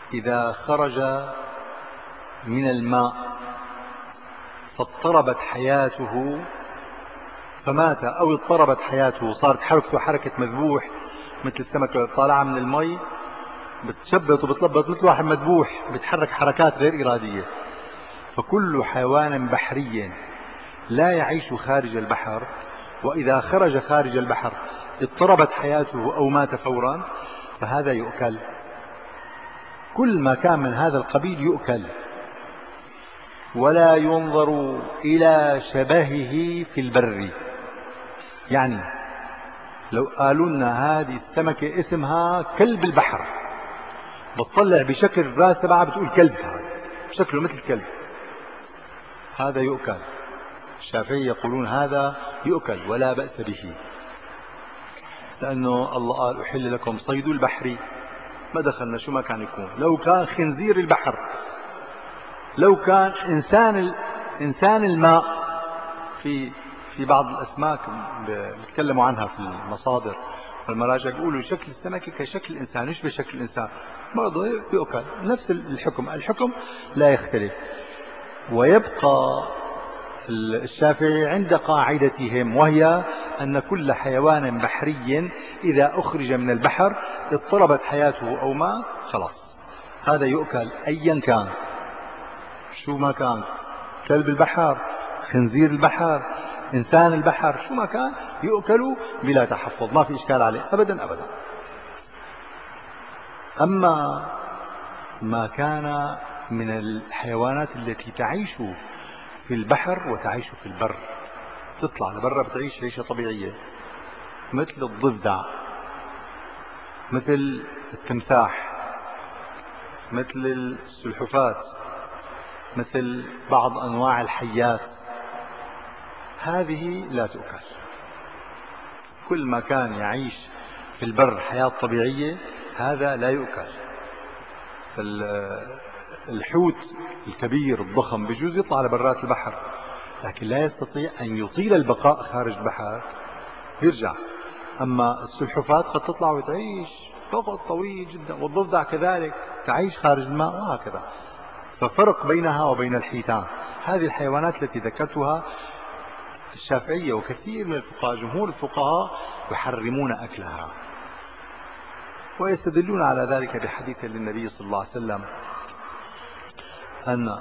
إذا خرج من الماء فاضطربت حياته فمات، أو اضطربت حياته صارت حركته حركة مذبوح، مثل السمكة طالعة من المي بتشبط وبتلبط مثل واحد مذبوح، بتحرك حركات غير إرادية. فكل حيوان بحري لا يعيش خارج البحر وإذا خرج خارج البحر اضطربت حياته أو مات فورا فهذا يؤكل. كل ما كان من هذا القبيل يؤكل، ولا ينظر إلى شبهه في البر. يعني لو قالوا لنا هذه السمكة اسمها كلب البحر، بتطلع بشكل الراس تبعها بتقول كلب، شكله مثل كلب، هذا يؤكل. الشافعي يقولون هذا يؤكل ولا بأس به، لأنه الله قال أحل لكم صيد البحر، ما دخلنا شو ما كان يكون. لو كان خنزير البحر، لو كان إنسان إنسان الماء، في في بعض الأسماك بيتكلموا عنها في المصادر والمراجع بيقولوا شكل السمكة كشكل الإنسان، يشبه شكل الإنسان، برضه يؤكل، نفس الحكم، الحكم لا يختلف. ويبقى الشافعي عند قاعدتهم، وهي أن كل حيوان بحري إذا أخرج من البحر اضطربت حياته أو مات خلاص هذا يؤكل أيا كان، شو ما كان، كلب البحر، خنزير البحر، إنسان البحر، شو ما كان يؤكل بلا تحفظ، ما في إشكال عليه أبدا أبدا. أما ما كان من الحيوانات التي تعيش في البحر وتعيش في البر، تطلع لبرا بتعيش عيشة طبيعية، مثل الضفدع، مثل التمساح، مثل السلحفاة، مثل بعض أنواع الحيات، هذه لا تؤكل. كل ما كان يعيش في البر حياة طبيعية هذا لا يؤكل. الحوت الكبير الضخم بجوز يطلع لبرات البحر، لكن لا يستطيع أن يطيل البقاء خارج البحر، يرجع. أما السلحفاة قد تطلع وتعيش وقت طويل جدا، والضفدع كذلك تعيش خارج الماء وهكذا. ففرق بينها وبين الحيتان. هذه الحيوانات التي ذكرتها الشافعية وكثير من الفقهاء، جمهور الفقهاء، يحرمون أكلها، ويستدلون على ذلك بحديث للنبي صلى الله عليه وسلم أن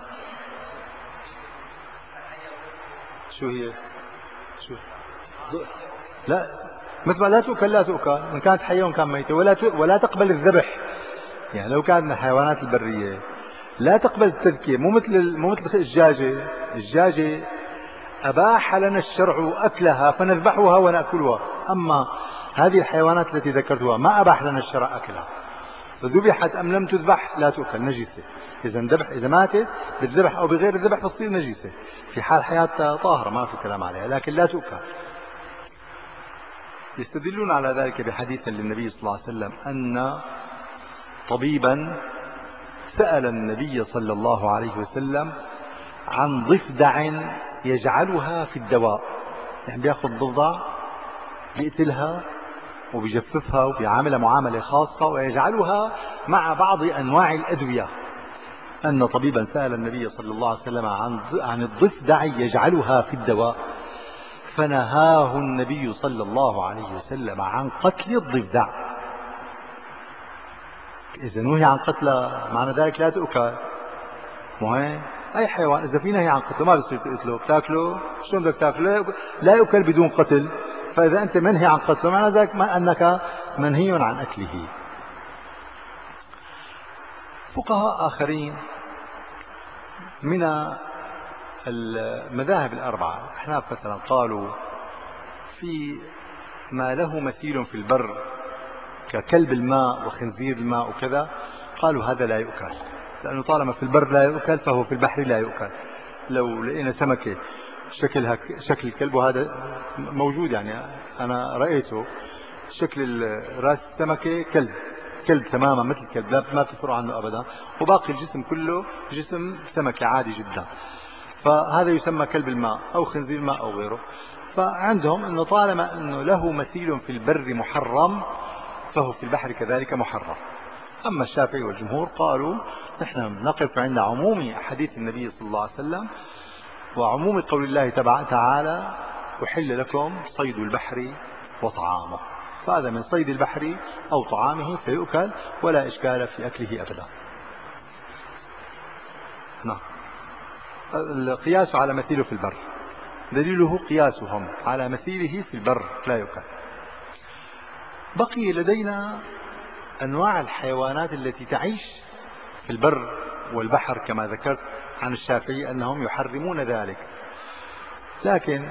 شو هي شو لا مثل ما لا تؤكل لا تؤكل، إن كانت حية وإن كان ميتة، ولا ولا تقبل الذبح. يعني لو كانت من الحيوانات البرية لا تقبل التذكية، مو مثل مو مثل الدجاجة. الدجاجة أباح لنا الشرع أكلها فنذبحها ونأكلها، أما هذه الحيوانات التي ذكرتها ما أباح لنا الشرع أكلها، فذبحت أم لم تذبح لا تؤكل، نجسة. إذا ذبح إذا ماتت بالذبح أو بغير الذبح فتصير نجسة، في حال حياتها طاهرة ما في كلام عليها، لكن لا تؤكل. يستدلون على ذلك بحديث للنبي صلى الله عليه وسلم أن طبيبا سأل النبي صلى الله عليه وسلم عن ضفدع يجعلها في الدواء، يعني بياخذ ضفدع بيقتلها وبيجففها وبيعاملها معاملة خاصة ويجعلها مع بعض أنواع الأدوية. أن طبيبا سأل النبي صلى الله عليه وسلم عن عن الضفدع يجعلها في الدواء، فنهاه النبي صلى الله عليه وسلم عن قتل الضفدع. إذا نهي عن قتله معنى ذلك لا تؤكل. مهم أي حيوان إذا في نهي عن قتله ما بصير تقتله، بتاكله شلون بدك تاكله؟ لا يؤكل بدون قتل. فإذا أنت منهي عن قتله معنى ذلك ما أنك منهي عن أكله. فقهاء آخرين من المذاهب الأربعة، الأحناف مثلا، قالوا في ما له مثيل في البر ككلب الماء وخنزير الماء وكذا، قالوا هذا لا يؤكل، لأنه طالما في البر لا يؤكل فهو في البحر لا يؤكل. لو لقينا سمكة شكلها شكل الكلب، وهذا موجود يعني أنا رأيته، شكل راس السمكة كلب كلب تماما مثل الكلب، ما بتفرق عنه أبدا، وباقي الجسم كله جسم سمكة عادي جدا، فهذا يسمى كلب الماء أو خنزير الماء أو غيره. فعندهم أنه طالما أنه له مثيل في البر محرم فهو في البحر كذلك محرم. أما الشافعي والجمهور قالوا نحن نقف عند عموم حديث النبي صلى الله عليه وسلم وعموم قول الله تعالى أحل لكم صيد البحر وطعامه، فهذا من صيد البحر أو طعامه فيؤكل ولا إشكال في أكله أبدا. نعم. القياس على مثيله في البر، دليله قياسهم على مثيله في البر لا يؤكل. بقي لدينا أنواع الحيوانات التي تعيش في البر والبحر كما ذكرت عن الشافعي أنهم يحرمون ذلك، لكن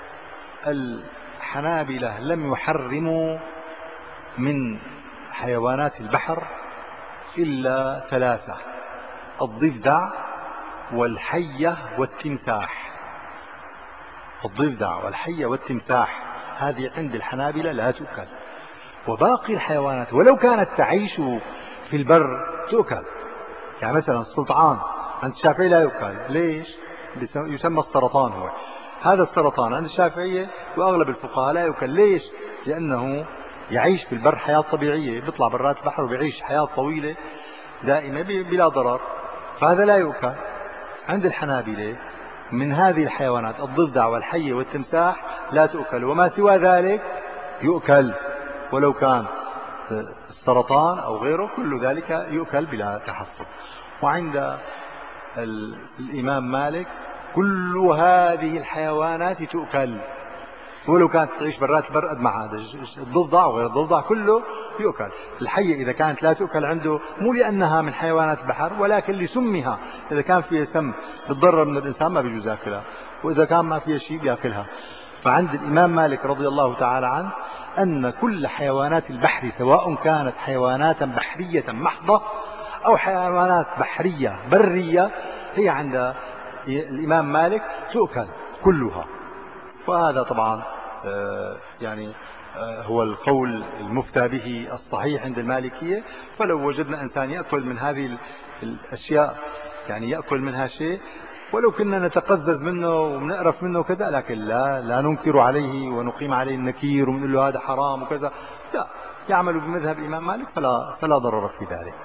الحنابلة لم يحرموا من حيوانات البحر إلا ثلاثة: الضفدع والحية والتمساح. الضفدع والحية والتمساح هذه عند الحنابلة لا تؤكل، وباقي الحيوانات ولو كانت تعيش في البر تؤكل. يعني مثلا السلطعان عند الشافعي لا يؤكل. ليش؟ يسمى السرطان. هو هذا السرطان عند الشافعية وأغلب الفقهاء لا يؤكل. ليش؟ لأنه يعيش في البر حياة طبيعية، بيطلع برات البحر وبيعيش حياة طويلة دائمة بلا ضرر، فهذا لا يؤكل. عند الحنابلة من هذه الحيوانات الضفدع والحية والتمساح لا تؤكل، وما سوى ذلك يؤكل، ولو كان السرطان أو غيره كل ذلك يؤكل بلا تحفظ. وعند الإمام مالك كل هذه الحيوانات تؤكل ولو كانت تعيش برات البر قد ما عاد. الضفدع وغير الضفدع كله يؤكل. الحية إذا كانت لا تؤكل عنده مو لأنها من حيوانات البحر ولكن لسمها، إذا كان فيها سم بتضرر من الإنسان ما بيجوز يأكلها، وإذا كان ما فيها شيء بيأكلها. فعند الإمام مالك رضي الله تعالى عنه أن كل حيوانات البحر سواء كانت حيوانات بحرية محضة أو حيوانات بحرية برية هي عند الإمام مالك تؤكل كلها. وهذا طبعا يعني هو القول المفتى به الصحيح عند المالكية. فلو وجدنا إنسان يأكل من هذه الأشياء يعني يأكل منها شيء ولو كنا نتقزز منه ونقرف منه وكذا، لكن لا لا ننكر عليه ونقيم عليه النكير ونقول له هذا حرام وكذا، لا، يعمل بمذهب الإمام مالك فلا فلا ضرر في ذلك.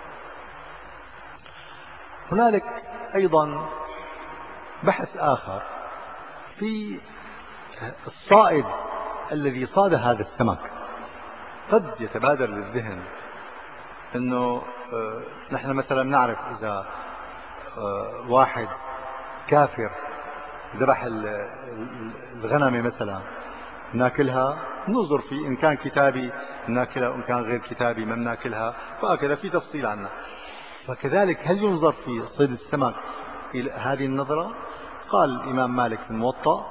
هنالك أيضا بحث آخر في الصائد الذي صاد هذا السمك. قد يتبادر للذهن أنه نحن مثلا نعرف إذا واحد كافر ذبح الغنمة مثلا ناكلها، ننظر في إن كان كتابي ناكلها وإن كان غير كتابي ما ناكلها، وهكذا في تفصيل عنها. فكذلك هل ينظر في صيد السمك إلى هذه النظرة؟ قال الإمام مالك في الموطأ: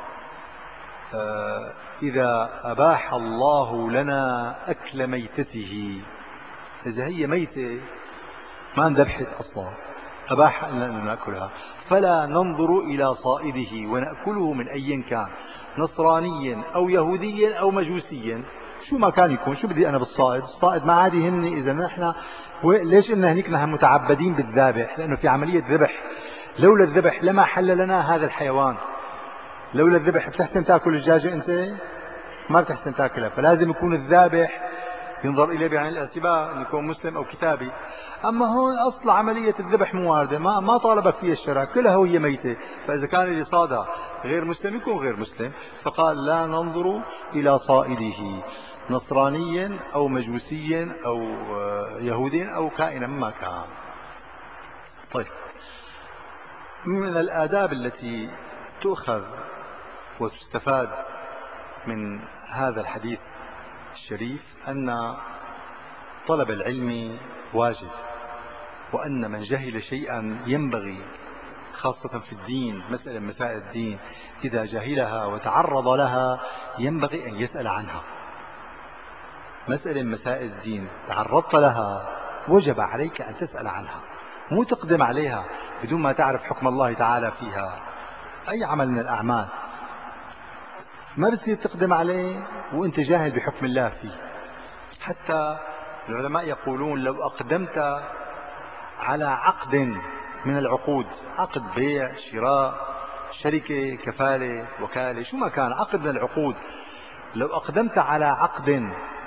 إذا أباح الله لنا أكل ميتته، إذا هي ميتة ما اندبحت أصلا أباح لنا أن نأكلها، فلا ننظر إلى صائده ونأكله من أي كان، نصراني أو يهودي أو مجوسي، شو ما كان يكون. شو بدي أنا بالصائد؟ الصائد ما عاد يهمني. إذا نحن ليش إن هنيك نحن متعبدين بالذبح؟ لأنه في عملية ذبح. لولا الذبح لما حل لنا هذا الحيوان. لولا الذبح بتحسن تأكل الدجاجة أنت؟ ما بتحسن تأكلها. فلازم يكون الذابح ينظر إليه بعين الاعتبار أن يكون مسلم أو كتابي. أما هون أصل عملية الذبح مو واردة، ما ما طالبك فيها الشرع، كلها وهي ميتة. فإذا كان اللي صادها غير مسلم يكون غير مسلم. فقال: لا ننظر إلى صائده، نصراني أو مجوسي أو يهودي أو كائنا ما كان. طيب، من الآداب التي تؤخذ وتستفاد من هذا الحديث الشريف أن طلب العلم واجب، وأن من جهل شيئا ينبغي خاصة في الدين، مسألة مسائل الدين إذا جهلها وتعرض لها ينبغي أن يسأل عنها. مسألة مسائل الدين تعرضت لها وجب عليك أن تسأل عنها، مو تقدم عليها بدون ما تعرف حكم الله تعالى فيها. أي عمل من الأعمال ما بصير تقدم عليه وانت جاهل بحكم الله فيه. حتى العلماء يقولون: لو أقدمت على عقد من العقود، عقد بيع شراء شركة كفالة وكالة شو ما كان عقد من العقود، لو أقدمت على عقد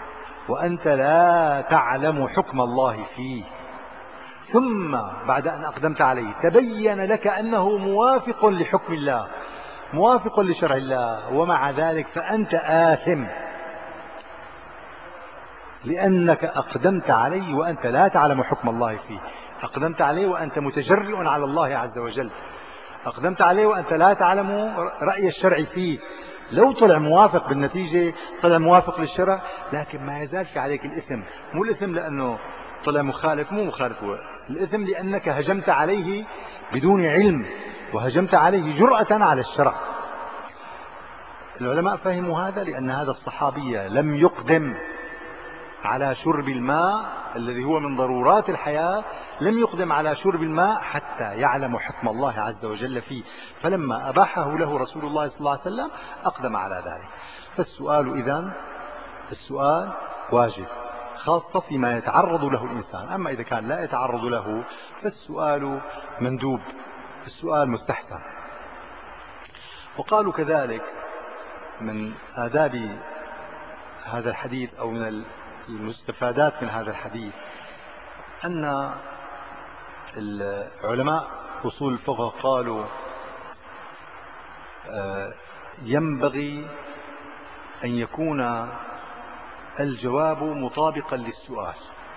وأنت لا تعلم حكم الله فيه، ثم بعد أن أقدمت عليه تبين لك أنه موافق لحكم الله موافق لشرع الله، ومع ذلك فأنت آثم لأنك أقدمت عليه وأنت لا تعلم حكم الله فيه، أقدمت عليه وأنت متجرئ على الله عز وجل، أقدمت عليه وأنت لا تعلم رأي الشرع فيه. لو طلع موافق بالنتيجة، طلع موافق للشرع، لكن ما يزال في عليك الإثم. مو الإثم لأنه طلع مخالف، مو مخالف، هو الإثم لأنك هجمت عليه بدون علم، وهجمت عليه جرأة على الشرع. العلماء فهموا هذا لأن هذا الصحابي لم يقدم على شرب الماء الذي هو من ضرورات الحياة، لم يقدم على شرب الماء حتى يعلم حكم الله عز وجل فيه، فلما أباحه له رسول الله صلى الله عليه وسلم أقدم على ذلك. فالسؤال إذن السؤال واجب، خاصة فيما يتعرض له الإنسان. أما إذا كان لا يتعرض له فالسؤال مندوب، السؤال مستحسن. وقالوا كذلك من آداب هذا الحديث أو من المستفادات من هذا الحديث أن العلماء أصول الفقه قالوا ينبغي أن يكون الجواب مطابقا للسؤال،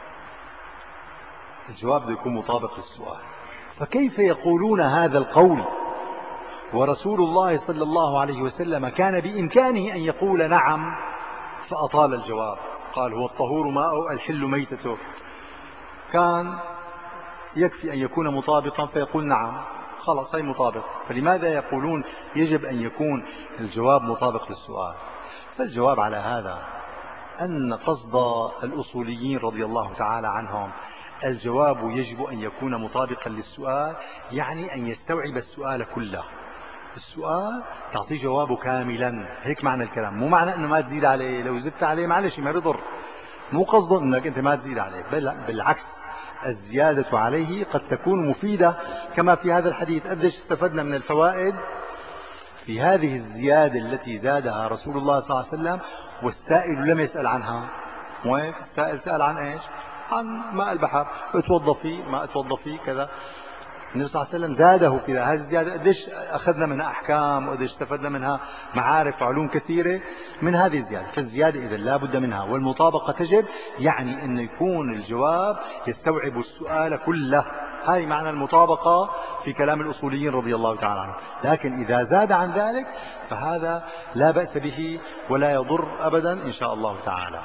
الجواب بده يكون مطابق للسؤال. فكيف يقولون هذا القول ورسول الله صلى الله عليه وسلم كان بإمكانه أن يقول نعم فأطال الجواب، قال هو الطهور ماءه الحل ميتته، كان يكفي أن يكون مطابقا فيقول نعم خلاص هي مطابق. فلماذا يقولون يجب أن يكون الجواب مطابق للسؤال؟ فالجواب على هذا أن قصد الأصوليين رضي الله تعالى عنهم الجواب يجب أن يكون مطابقا للسؤال، يعني أن يستوعب السؤال كله. السؤال تعطيه جوابه كاملا، هيك معنى الكلام، مو معنى أنه ما تزيد عليه، لو زدت عليه معلش ما بيضر، مو قصده أنك أنت ما تزيد عليه، بل بالعكس الزيادة عليه قد تكون مفيدة، كما في هذا الحديث. قديش استفدنا من الفوائد في هذه الزيادة التي زادها رسول الله صلى الله عليه وسلم والسائل لم يسأل عنها. وهيك السائل سأل عن ايش؟ عن ماء البحر، اتوضى فيه، ما اتوضى فيه كذا. النبي صلى الله عليه وسلم زاده كذا. هذه الزيادة قديش أخذنا منها أحكام وقديش استفدنا منها معارف وعلوم كثيرة من هذه الزيادة. فالزيادة إذا لا بد منها، والمطابقة تجب، يعني أن يكون الجواب يستوعب السؤال كله. هاي معنى المطابقة في كلام الأصوليين رضي الله تعالى عنهم. لكن إذا زاد عن ذلك فهذا لا بأس به ولا يضر أبدا إن شاء الله تعالى.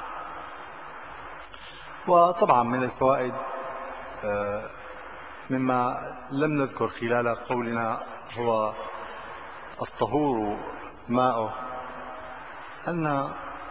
وطبعا من الفوائد مما لم نذكر خلال قولنا هو الطهور ماؤه، أن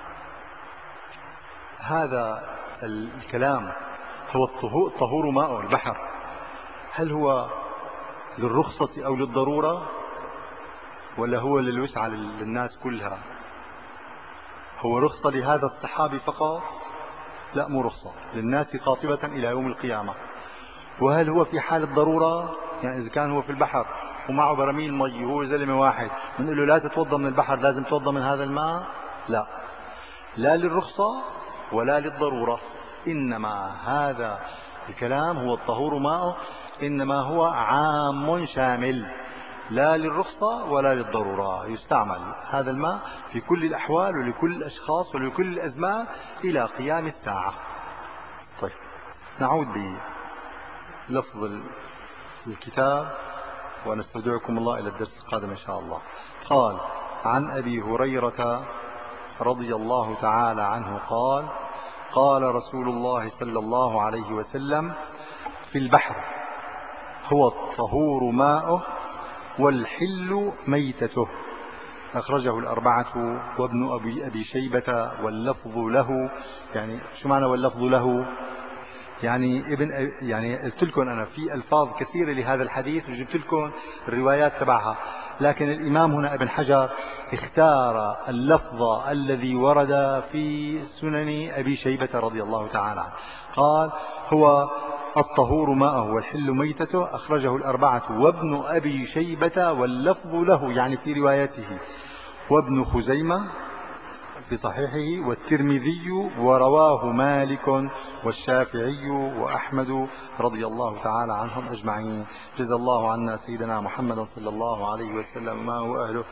هذا الكلام هو الطهور ماؤه البحر، هل هو للرخصة أو للضرورة ولا هو للوسعة للناس كلها؟ هو رخصة لهذا الصحابي فقط؟ لا، مو رخصة، للناس قاطبة إلى يوم القيامة. وهل هو في حال الضرورة؟ يعني إذا كان هو في البحر ومعه برميل مي وهو زلمة واحد بنقول له لا تتوضا من البحر، لازم تتوضا من هذا الماء؟ لا، لا للرخصة ولا للضرورة، إنما هذا الكلام هو الطهور ماؤه، إنما هو عام شامل، لا للرخصة ولا للضرورة، يستعمل هذا الماء في كل الأحوال ولكل الأشخاص ولكل الأزمان إلى قيام الساعة. طيب نعود بلفظ الكتاب ونستودعكم الله إلى الدرس القادم إن شاء الله. قال: عن أبي هريرة رضي الله تعالى عنه قال: قال رسول الله صلى الله عليه وسلم: في البحر هو الطهور ماؤه والحل ميتته، أخرجه الأربعة وابن أبي, أبي شيبة واللفظ له. يعني شو معنى واللفظ له؟ يعني ابن يعني قلت لكم أنا في ألفاظ كثيرة لهذا الحديث وجبت لكم الروايات تبعها، لكن الإمام هنا ابن حجر اختار اللفظ الذي ورد في سنن أبي شيبة رضي الله تعالى عنه. قال: هو الطهور ماءه والحل ميتته، أخرجه الأربعة وابن أبي شيبة واللفظ له، يعني في روايته، وابن خزيمة في صحيحه، والترمذي ورواه مالك والشافعي وأحمد رضي الله تعالى عنهم أجمعين. جزا الله عنا سيدنا محمد صلى الله عليه وسلم ما هو أهله.